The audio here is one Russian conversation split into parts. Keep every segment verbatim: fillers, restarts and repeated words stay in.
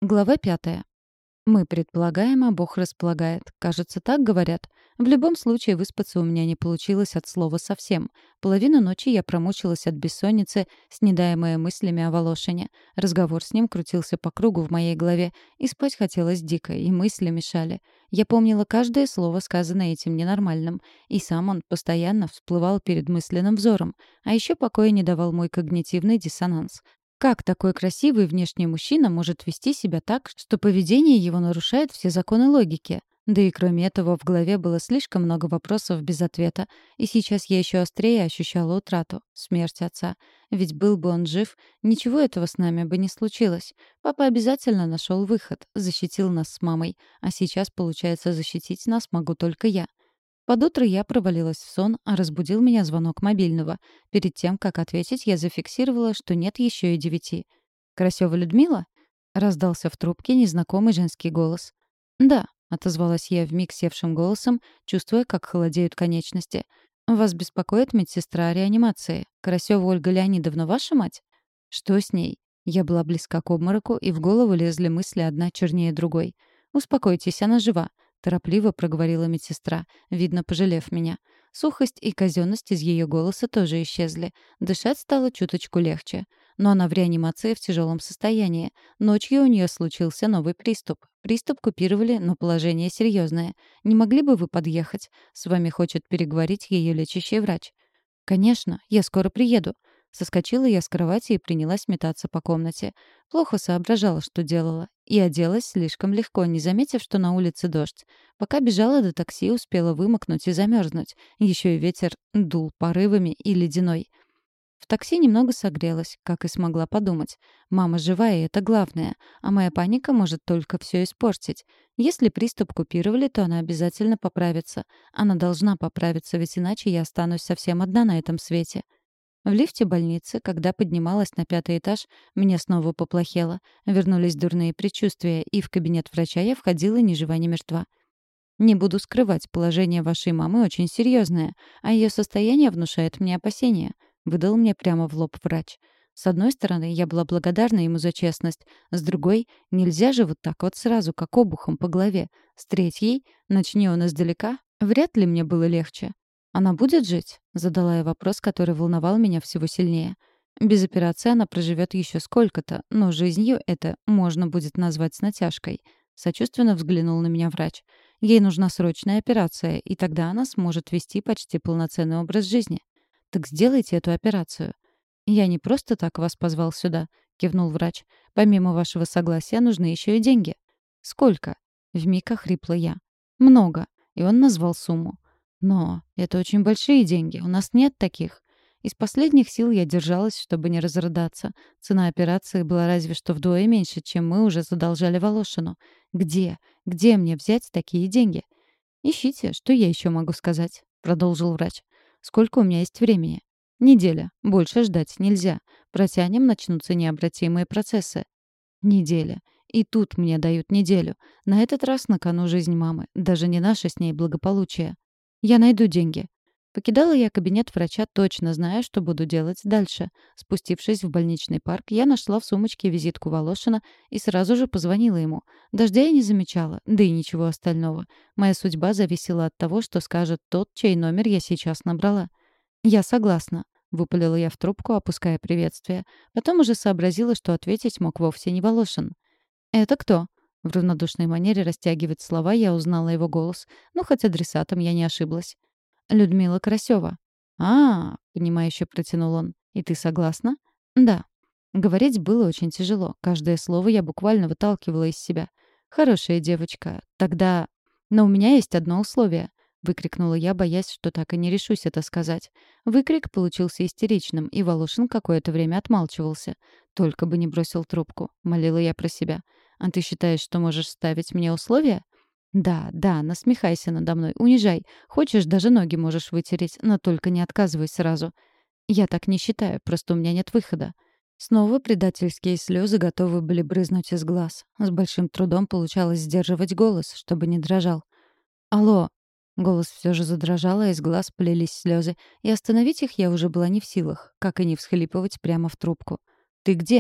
Глава пятая. Мы предполагаем, а Бог располагает. Кажется, так говорят. В любом случае, выспаться у меня не получилось от слова совсем. Половину ночи я промучилась от бессонницы, снедаемая мыслями о Волошине. Разговор с ним крутился по кругу в моей голове, и спать хотелось дико, и мысли мешали. Я помнила каждое слово, сказанное этим ненормальным, и сам он постоянно всплывал перед мысленным взором. А еще покоя не давал мой когнитивный диссонанс. Как такой красивый внешний мужчина может вести себя так, что поведение его нарушает все законы логики? Да и кроме этого, в голове было слишком много вопросов без ответа, и сейчас я еще острее ощущала утрату, смерть отца. Ведь был бы он жив, ничего этого с нами бы не случилось. Папа обязательно нашел выход, защитил нас с мамой, а сейчас, получается, защитить нас могу только я. Под утро я провалилась в сон, а разбудил меня звонок мобильного. Перед тем, как ответить, я зафиксировала, что нет еще и девяти. «Карасёва Людмила?» — раздался в трубке незнакомый женский голос. «Да», — отозвалась я вмиг севшим голосом, чувствуя, как холодеют конечности. «Вас беспокоит медсестра реанимации. Карасёва Ольга Леонидовна ваша мать?» «Что с ней?» Я была близка к обмороку, и в голову лезли мысли одна чернее другой. «Успокойтесь, она жива», — торопливо проговорила медсестра, видно, пожалев меня. Сухость и казенность из ее голоса тоже исчезли. Дышать стало чуточку легче. Но она в реанимации в тяжелом состоянии. Ночью у нее случился новый приступ. Приступ купировали, но положение серьезное. Не могли бы вы подъехать? С вами хочет переговорить ее лечащий врач. «Конечно, я скоро приеду». Соскочила я с кровати и принялась метаться по комнате. Плохо соображала, что делала. И оделась слишком легко, не заметив, что на улице дождь. Пока бежала до такси, успела вымокнуть и замерзнуть. Еще и ветер дул порывами и ледяной. В такси немного согрелась, как и смогла подумать. Мама жива, и это главное. А моя паника может только все испортить. Если приступ купировали, то она обязательно поправится. Она должна поправиться, ведь иначе я останусь совсем одна на этом свете. В лифте больницы, когда поднималась на пятый этаж, мне снова поплохело. Вернулись дурные предчувствия, и в кабинет врача я входила ни жива, ни мертва. Не буду скрывать, положение вашей мамы очень серьезное, а ее состояние внушает мне опасения. Выдал мне прямо в лоб врач. С одной стороны, я была благодарна ему за честность. С другой, нельзя же вот так вот сразу, как обухом по голове. С третьей, начни он издалека, вряд ли мне было легче. «Она будет жить?» — задала я вопрос, который волновал меня всего сильнее. Без операции она проживет еще сколько-то, но жизнью это можно будет назвать с натяжкой. Сочувственно взглянул на меня врач. Ей нужна срочная операция, и тогда она сможет вести почти полноценный образ жизни. Так сделайте эту операцию. Я не просто так вас позвал сюда, кивнул врач. Помимо вашего согласия нужны еще и деньги. Сколько? Вмиг охрипла я. Много. И он назвал сумму. Но это очень большие деньги, у нас нет таких. Из последних сил я держалась, чтобы не разрыдаться. Цена операции была разве что вдвое меньше, чем мы уже задолжали Волошину. Где? Где мне взять такие деньги? «Ищите, что я еще могу сказать?» — продолжил врач. «Сколько у меня есть времени?» «Неделя. Больше ждать нельзя. Протянем, начнутся необратимые процессы». «Неделя. И тут мне дают неделю. На этот раз на кону жизнь мамы. Даже не наше с ней благополучие. Я найду деньги». Покидала я кабинет врача, точно зная, что буду делать дальше. Спустившись в больничный парк, я нашла в сумочке визитку Волошина и сразу же позвонила ему. Дождя я не замечала, да и ничего остального. Моя судьба зависела от того, что скажет тот, чей номер я сейчас набрала. «Я согласна», — выпалила я в трубку, опуская приветствие. Потом уже сообразила, что ответить мог вовсе не Волошин. «Это кто?» В равнодушной манере растягивать слова я узнала его голос. Ну, хоть адресатом я не ошиблась. «Людмила Карасёва». «А, — понимающе протянул он, — и ты согласна?» «Да». Говорить было очень тяжело. Каждое слово я буквально выталкивала из себя. «Хорошая девочка. Тогда... Но у меня есть одно условие», — выкрикнула я, боясь, что так и не решусь это сказать. Выкрик получился истеричным, и Волошин какое-то время отмалчивался. «Только бы не бросил трубку», — молила я про себя. «А ты считаешь, что можешь ставить мне условия?» «Да, да, насмехайся надо мной, унижай. Хочешь, даже ноги можешь вытереть, но только не отказывай сразу». «Я так не считаю, просто у меня нет выхода». Снова предательские слезы готовы были брызнуть из глаз. С большим трудом получалось сдерживать голос, чтобы не дрожал. «Алло!» Голос все же задрожал, а из глаз полились слезы, и остановить их я уже была не в силах, как и не всхлипывать прямо в трубку. «Ты где?»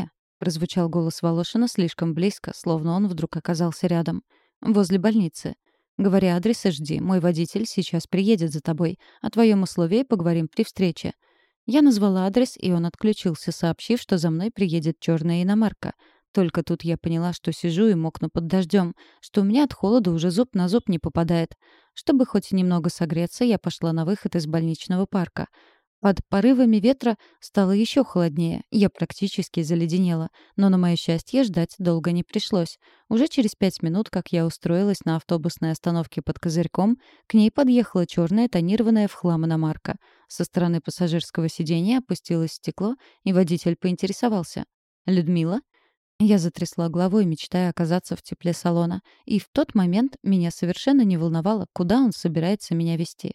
прозвучал голос Волошина слишком близко, словно он вдруг оказался рядом. «Возле больницы. Говори адрес и жди. Мой водитель сейчас приедет за тобой. О твоем условии поговорим при встрече». Я назвала адрес, и он отключился, сообщив, что за мной приедет черная иномарка. Только тут я поняла, что сижу и мокну под дождем, что у меня от холода уже зуб на зуб не попадает. Чтобы хоть немного согреться, я пошла на выход из больничного парка. Под порывами ветра стало еще холоднее, я практически заледенела, но, на мое счастье, ждать долго не пришлось. Уже через пять минут, как я устроилась на автобусной остановке под Козырьком, к ней подъехала черная тонированная в хлам иномарка. Со стороны пассажирского сиденья опустилось стекло, и водитель поинтересовался. «Людмила?» Я затрясла головой, мечтая оказаться в тепле салона, и в тот момент меня совершенно не волновало, куда он собирается меня вести.